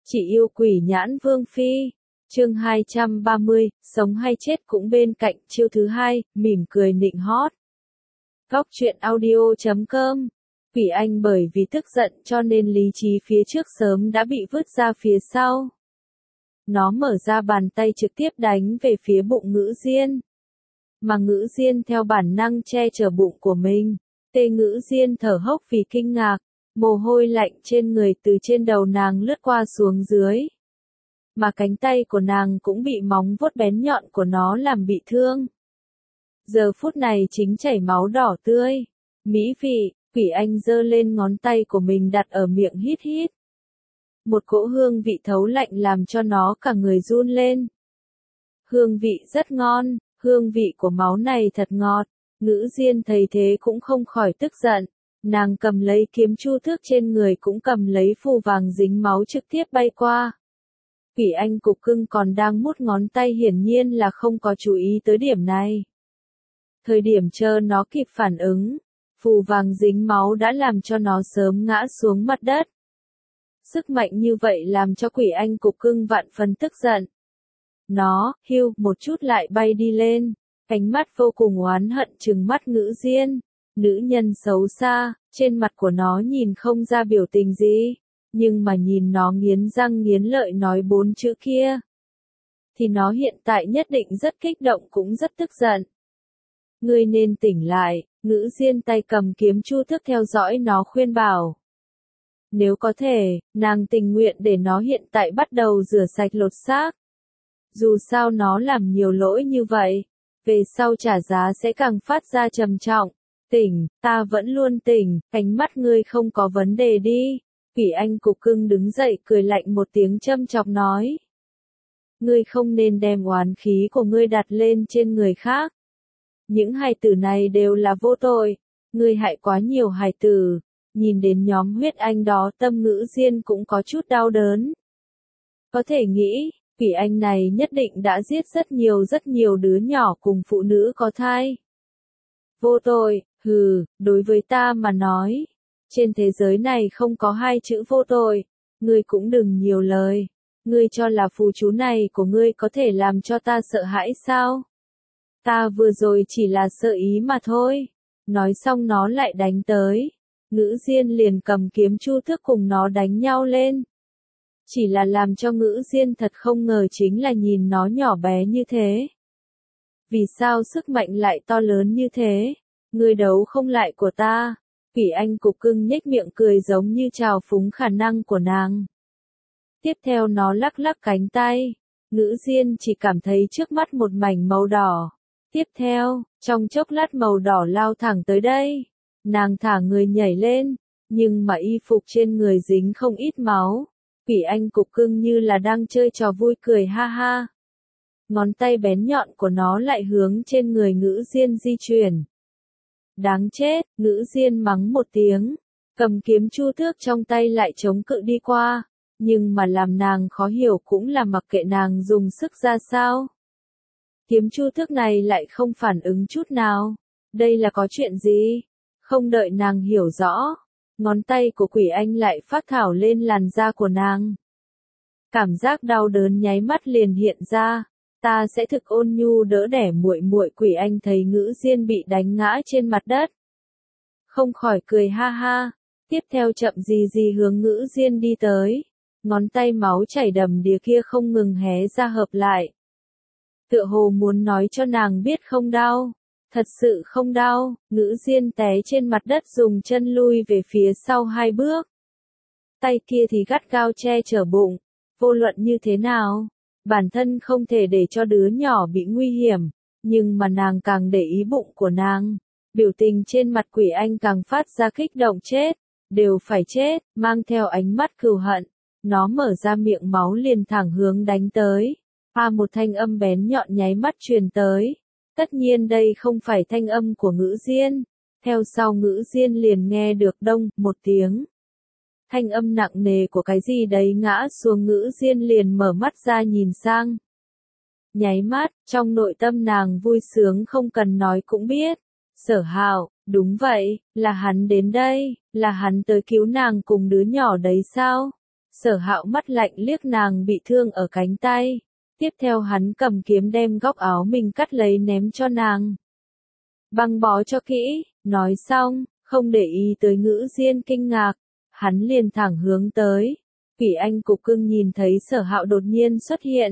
Chị yêu quỷ nhãn Vương Phi. Chương 230, sống hay chết cũng bên cạnh. Chiêu thứ hai, mỉm cười nịnh hót. Góc truyện audio.com. Quỷ Anh bởi vì tức giận cho nên lý trí phía trước sớm đã bị vứt ra phía sau. Nó mở ra bàn tay trực tiếp đánh về phía bụng Ngữ Diên. Mà Ngữ Diên theo bản năng che chở bụng của mình. Tê Ngữ Diên thở hốc vì kinh ngạc. Mồ hôi lạnh trên người từ trên đầu nàng lướt qua xuống dưới. Mà cánh tay của nàng cũng bị móng vuốt bén nhọn của nó làm bị thương. Giờ phút này chính chảy máu đỏ tươi. Mỹ vị, Quỷ Anh giơ lên ngón tay của mình đặt ở miệng hít hít. Một cỗ hương vị thấu lạnh làm cho nó cả người run lên. Hương vị rất ngon, hương vị của máu này thật ngọt. Ngữ Diên thấy thế cũng không khỏi tức giận. Nàng cầm lấy kiếm chu tước trên người cũng cầm lấy phù vàng dính máu trực tiếp bay qua. Quỷ Anh cục cưng còn đang mút ngón tay hiển nhiên là không có chú ý tới điểm này. Thời điểm chờ nó kịp phản ứng, phù vàng dính máu đã làm cho nó sớm ngã xuống mặt đất. Sức mạnh như vậy làm cho Quỷ Anh cục cưng vạn phần tức giận. Nó, hiu, một chút lại bay đi lên, ánh mắt vô cùng oán hận trừng mắt Ngữ Diên. Nữ nhân xấu xa, trên mặt của nó nhìn không ra biểu tình gì, nhưng mà nhìn nó nghiến răng nghiến lợi nói 4 chữ kia, thì nó hiện tại nhất định rất kích động cũng rất tức giận. Ngươi nên tỉnh lại, Ngữ Diên tay cầm kiếm chu tước theo dõi nó khuyên bảo. Nếu có thể, nàng tình nguyện để nó hiện tại bắt đầu rửa sạch lột xác. Dù sao nó làm nhiều lỗi như vậy, về sau trả giá sẽ càng phát ra trầm trọng. Tỉnh, ta vẫn luôn tỉnh, ánh mắt ngươi không có vấn đề đi. Quỷ Anh cục cưng đứng dậy cười lạnh một tiếng châm chọc nói. Ngươi không nên đem oán khí của ngươi đặt lên trên người khác. Những hài tử này đều là vô tội. Ngươi hại quá nhiều hài tử. Nhìn đến nhóm huyết anh đó tâm Ngữ Diên cũng có chút đau đớn. Có thể nghĩ, Quỷ Anh này nhất định đã giết rất nhiều đứa nhỏ cùng phụ nữ có thai. Vô tội, hừ, đối với ta mà nói, trên thế giới này không có hai chữ vô tội, ngươi cũng đừng nhiều lời, ngươi cho là phù chú này của ngươi có thể làm cho ta sợ hãi sao? Ta vừa rồi chỉ là sợ ý mà thôi. Nói xong nó lại đánh tới, Ngữ Diên liền cầm kiếm chu tước cùng nó đánh nhau lên. Chỉ là làm cho Ngữ Diên thật không ngờ chính là nhìn nó nhỏ bé như thế. Vì sao sức mạnh lại to lớn như thế? Ngươi đấu không lại của ta. Quỷ Anh cục cưng nhếch miệng cười giống như trào phúng khả năng của nàng. Tiếp theo nó lắc lắc cánh tay. Ngữ Diên chỉ cảm thấy trước mắt một mảnh màu đỏ. Tiếp theo, trong chốc lát màu đỏ lao thẳng tới đây. Nàng thả người nhảy lên, nhưng mà y phục trên người dính không ít máu. Quỷ Anh cục cưng như là đang chơi trò vui cười ha ha. Ngón tay bén nhọn của nó lại hướng trên người Ngữ Diên di chuyển. Đáng chết, Ngữ Diên mắng một tiếng, cầm kiếm chu tước trong tay lại chống cự đi qua, nhưng mà làm nàng khó hiểu cũng là mặc kệ nàng dùng sức ra sao. Kiếm chu tước này lại không phản ứng chút nào, đây là có chuyện gì? Không đợi nàng hiểu rõ, ngón tay của Quỷ Anh lại phát thảo lên làn da của nàng. Cảm giác đau đớn nháy mắt liền hiện ra. Ta sẽ thực ôn nhu đỡ đẻ muội muội. Quỷ Anh thấy Ngữ Diên bị đánh ngã trên mặt đất, không khỏi cười ha ha. Tiếp theo chậm gì hướng Ngữ Diên đi tới, ngón tay máu chảy đầm đìa kia không ngừng hé ra hợp lại. Tựa hồ muốn nói cho nàng biết không đau, thật sự không đau. Ngữ Diên té trên mặt đất dùng chân lui về phía sau 2 bước. Tay kia thì gắt gao che chở bụng, vô luận như thế nào. Bản thân không thể để cho đứa nhỏ bị nguy hiểm, nhưng mà nàng càng để ý bụng của nàng. Biểu tình trên mặt Quỷ Anh càng phát ra kích động chết, đều phải chết, mang theo ánh mắt cừu hận. Nó mở ra miệng máu liền thẳng hướng đánh tới. Một thanh âm bén nhọn nháy mắt truyền tới. Tất nhiên đây không phải thanh âm của Ngữ Diên. Theo sau Ngữ Diên liền nghe được đông, một tiếng. Thanh âm nặng nề của cái gì đấy ngã xuống. Ngữ Diên liền mở mắt ra nhìn sang. Nháy mắt, trong nội tâm nàng vui sướng không cần nói cũng biết. Sở Hạo, đúng vậy, là hắn đến đây, là hắn tới cứu nàng cùng đứa nhỏ đấy sao? Sở Hạo mắt lạnh liếc nàng bị thương ở cánh tay. Tiếp theo hắn cầm kiếm đem góc áo mình cắt lấy ném cho nàng. Băng bó cho kỹ, nói xong, không để ý tới Ngữ Diên kinh ngạc, hắn liền thẳng hướng tới. Quỷ Anh Cục Cưng nhìn thấy Sở Hạo đột nhiên xuất hiện,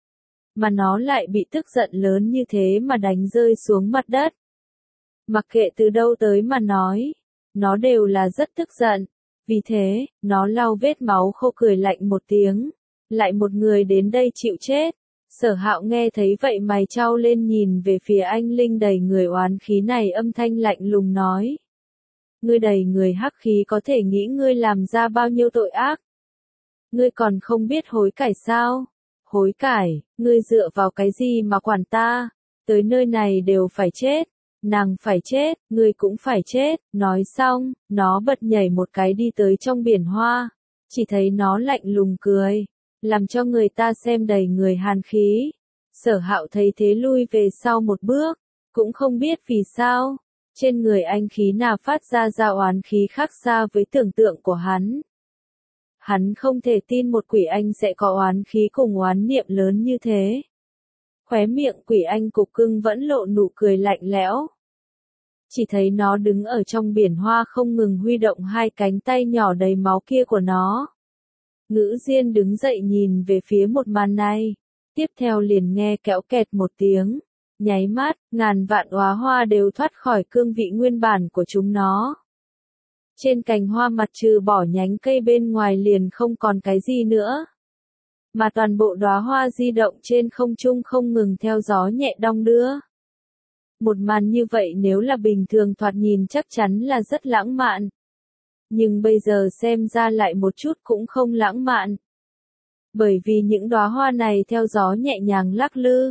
mà nó lại bị tức giận lớn như thế mà đánh rơi xuống mặt đất. Mặc kệ từ đâu tới mà nói, nó đều là rất tức giận, vì thế, nó lau vết máu khô cười lạnh một tiếng, lại một người đến đây chịu chết. Sở Hạo nghe thấy vậy mày chau lên nhìn về phía anh Linh đầy người oán khí này, âm thanh lạnh lùng nói. Ngươi đầy người hắc khí, có thể nghĩ ngươi làm ra bao nhiêu tội ác. Ngươi còn không biết hối cải sao? Hối cải, ngươi dựa vào cái gì mà quản ta? Tới nơi này đều phải chết. Nàng phải chết, ngươi cũng phải chết. Nói xong, nó bật nhảy một cái đi tới trong biển hoa. Chỉ thấy nó lạnh lùng cười, làm cho người ta xem đầy người hàn khí. Sở Hạo thấy thế lui về sau một bước, cũng không biết vì sao. Trên người anh khí nào phát ra oán khí khác xa với tưởng tượng của hắn. Hắn không thể tin một quỷ anh sẽ có oán khí cùng oán niệm lớn như thế. Khóe miệng Quỷ Anh Cục Cưng vẫn lộ nụ cười lạnh lẽo. Chỉ thấy nó đứng ở trong biển hoa không ngừng huy động hai cánh tay nhỏ đầy máu kia của nó. Ngữ Diên đứng dậy nhìn về phía một màn này. Tiếp theo liền nghe kéo kẹt một tiếng. Nháy mắt, ngàn vạn đóa hoa đều thoát khỏi cương vị nguyên bản của chúng nó. Trên cành hoa mặt trừ bỏ nhánh cây bên ngoài liền không còn cái gì nữa. Mà toàn bộ đóa hoa di động trên không trung không ngừng theo gió nhẹ đong đưa. Một màn như vậy nếu là bình thường thoạt nhìn chắc chắn là rất lãng mạn. Nhưng bây giờ xem ra lại một chút cũng không lãng mạn. Bởi vì những đóa hoa này theo gió nhẹ nhàng lắc lư.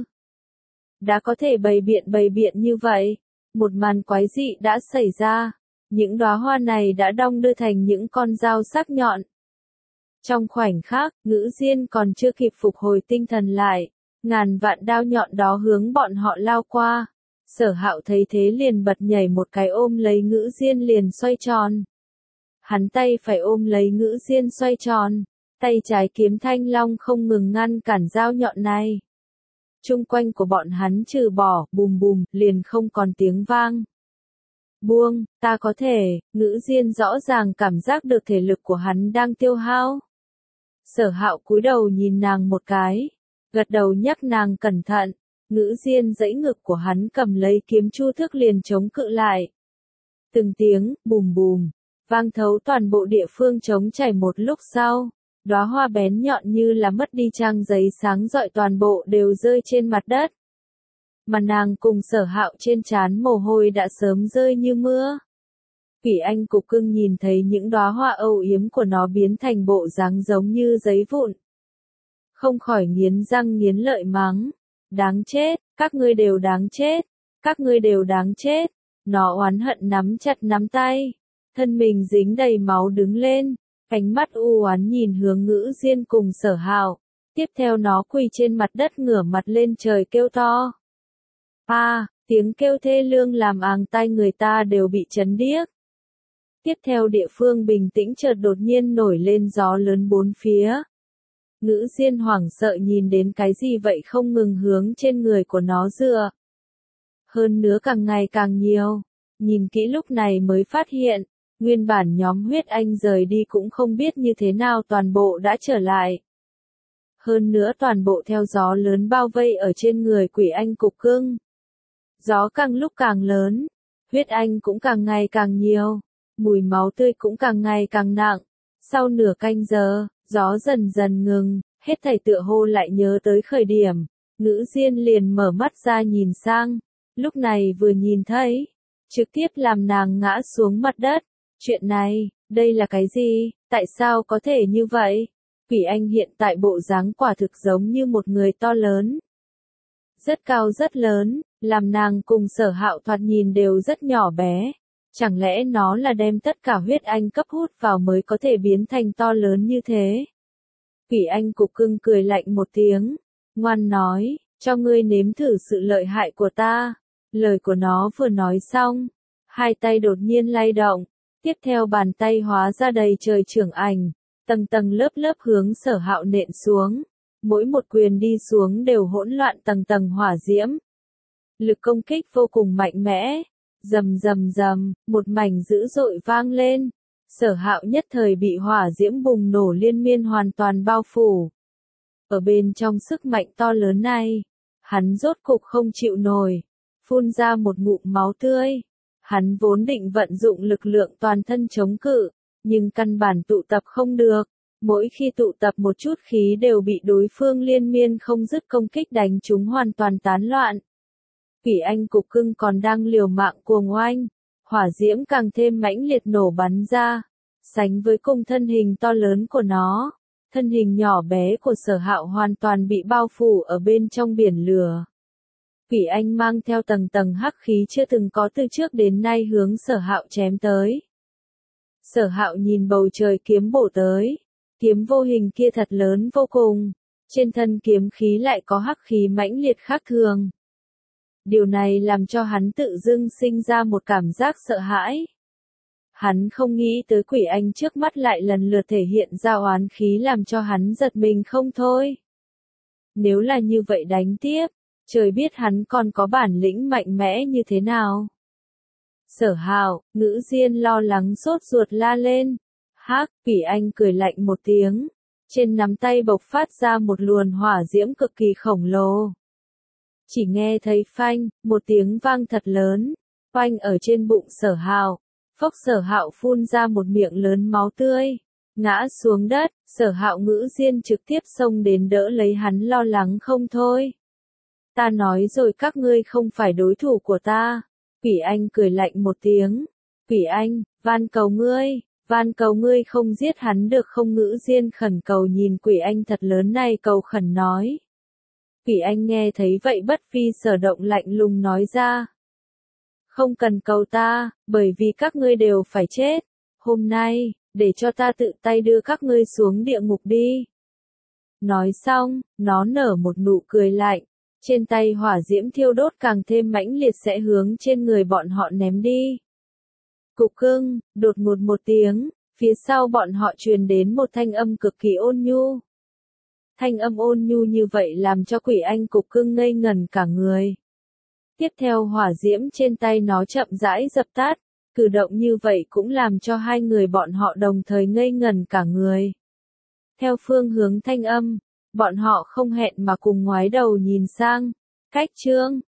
Đã có thể bày biện như vậy, một màn quái dị đã xảy ra. Những đóa hoa này đã đong đưa thành những con dao sắc nhọn. Trong khoảnh khắc, Ngữ Diên còn chưa kịp phục hồi tinh thần lại, ngàn vạn đao nhọn đó hướng bọn họ lao qua. Sở Hạo thấy thế liền bật nhảy một cái ôm lấy Ngữ Diên liền xoay tròn. Hắn tay phải ôm lấy Ngữ Diên xoay tròn, tay trái kiếm thanh long không ngừng ngăn cản dao nhọn này. Chung quanh của bọn hắn trừ bỏ, bùm bùm, liền không còn tiếng vang. Buông, ta có thể, Ngữ Diên rõ ràng cảm giác được thể lực của hắn đang tiêu hao. Sở Hạo cúi đầu nhìn nàng một cái, gật đầu nhắc nàng cẩn thận. Ngữ Diên giãy ngực của hắn cầm lấy kiếm chu tước liền chống cự lại. Từng tiếng, bùm bùm, vang thấu toàn bộ địa phương trống chảy. Một lúc sau, đóa hoa bén nhọn như là mất đi trang giấy sáng rọi toàn bộ đều rơi trên mặt đất. Mà nàng cùng Sở Hạo trên trán mồ hôi đã sớm rơi như mưa. Quỷ Anh Cục Cưng nhìn thấy những đóa hoa âu yếm của nó biến thành bộ dáng giống như giấy vụn. Không khỏi nghiến răng nghiến lợi mắng. Đáng chết, các ngươi đều đáng chết, các ngươi đều đáng chết. Nó oán hận nắm chặt nắm tay, thân mình dính đầy máu đứng lên, ánh mắt u oán nhìn hướng Ngữ Diên cùng Sở Hạo. Tiếp theo nó quỳ trên mặt đất ngửa mặt lên trời kêu to. Tiếng kêu thê lương làm àng tai người ta đều bị chấn điếc. Tiếp theo địa phương bình tĩnh chợt đột nhiên nổi lên gió lớn bốn phía. Ngữ Diên hoảng sợ nhìn đến cái gì vậy không ngừng hướng trên người của nó dựa. Hơn nữa càng ngày càng nhiều. Nhìn kỹ lúc này mới phát hiện, nguyên bản nhóm huyết anh rời đi cũng không biết như thế nào toàn bộ đã trở lại. Hơn nữa toàn bộ theo gió lớn bao vây ở trên người Quỷ Anh Cục Cưng. Gió càng lúc càng lớn, huyết anh cũng càng ngày càng nhiều, mùi máu tươi cũng càng ngày càng nặng. Sau nửa canh giờ, gió dần dần ngừng, hết thảy tựa hồ lại nhớ tới khởi điểm. Ngữ Diên liền mở mắt ra nhìn sang, lúc này vừa nhìn thấy, trực tiếp làm nàng ngã xuống mặt đất. Chuyện này, đây là cái gì, tại sao có thể như vậy? Quỷ Anh hiện tại bộ dáng quả thực giống như một người to lớn. Rất cao rất lớn, làm nàng cùng Sở Hạo thoạt nhìn đều rất nhỏ bé. Chẳng lẽ nó là đem tất cả huyết anh cấp hút vào mới có thể biến thành to lớn như thế? Quỷ Anh Cục Cưng cười lạnh một tiếng, ngoan nói, cho ngươi nếm thử sự lợi hại của ta. Lời của nó vừa nói xong, hai tay đột nhiên lay động, tiếp theo bàn tay hóa ra đầy trời trưởng ảnh, tầng tầng lớp lớp hướng Sở Hạo nện xuống. Mỗi một quyền đi xuống đều hỗn loạn tầng tầng hỏa diễm. Lực công kích vô cùng mạnh mẽ. Rầm rầm rầm, một mảnh dữ dội vang lên. Sở Hạo nhất thời bị hỏa diễm bùng nổ liên miên hoàn toàn bao phủ. Ở bên trong sức mạnh to lớn này, hắn rốt cục không chịu nổi, phun ra một ngụm máu tươi. Hắn vốn định vận dụng lực lượng toàn thân chống cự, nhưng căn bản tụ tập không được. Mỗi khi tụ tập một chút khí đều bị đối phương liên miên không dứt công kích đánh chúng hoàn toàn tán loạn. Quỷ Anh cục cưng còn đang liều mạng cuồng oanh, hỏa diễm càng thêm mãnh liệt nổ bắn ra, sánh với cùng thân hình to lớn của nó. Thân hình nhỏ bé của Sở Hạo hoàn toàn bị bao phủ ở bên trong biển lửa. Quỷ Anh mang theo tầng tầng hắc khí chưa từng có từ trước đến nay hướng Sở Hạo chém tới. Sở Hạo nhìn bầu trời kiếm bổ tới. Kiếm vô hình kia thật lớn vô cùng. Trên thân kiếm khí lại có hắc khí mãnh liệt khác thường. Điều này làm cho hắn tự dưng sinh ra một cảm giác sợ hãi. Hắn không nghĩ tới Quỷ Anh trước mắt lại lần lượt thể hiện ra oán khí làm cho hắn giật mình không thôi. Nếu là như vậy đánh tiếp, trời biết hắn còn có bản lĩnh mạnh mẽ như thế nào. Sở Hạo, Ngữ Diên lo lắng sốt ruột la lên. Hắc, Quỷ Anh cười lạnh một tiếng. Trên nắm tay bộc phát ra một luồng hỏa diễm cực kỳ khổng lồ. Chỉ nghe thấy phanh, một tiếng vang thật lớn, phanh ở trên bụng Sở Hạo. Phốc Sở Hạo phun ra một miệng lớn máu tươi, ngã xuống đất. Sở Hạo Ngữ Diên trực tiếp xông đến đỡ lấy hắn lo lắng không thôi. Ta nói rồi các ngươi không phải đối thủ của ta. Quỷ Anh cười lạnh một tiếng. Quỷ Anh, van cầu ngươi không giết hắn được không? Ngữ Diên khẩn cầu nhìn Quỷ Anh thật lớn này cầu khẩn nói. Quỷ Anh nghe thấy vậy bất phi sở động lạnh lùng nói ra. Không cần cầu ta, bởi vì các ngươi đều phải chết. Hôm nay, để cho ta tự tay đưa các ngươi xuống địa ngục đi. Nói xong, nó nở một nụ cười lạnh. Trên tay hỏa diễm thiêu đốt càng thêm mãnh liệt sẽ hướng trên người bọn họ ném đi. Cục cưng, đột ngột một tiếng, phía sau bọn họ truyền đến một thanh âm cực kỳ ôn nhu. Thanh âm ôn nhu như vậy làm cho Quỷ Anh cục cưng ngây ngẩn cả người. Tiếp theo hỏa diễm trên tay nó chậm rãi dập tắt, cử động như vậy cũng làm cho hai người bọn họ đồng thời ngây ngẩn cả người. Theo phương hướng thanh âm, bọn họ không hẹn mà cùng ngoái đầu nhìn sang. Cách chương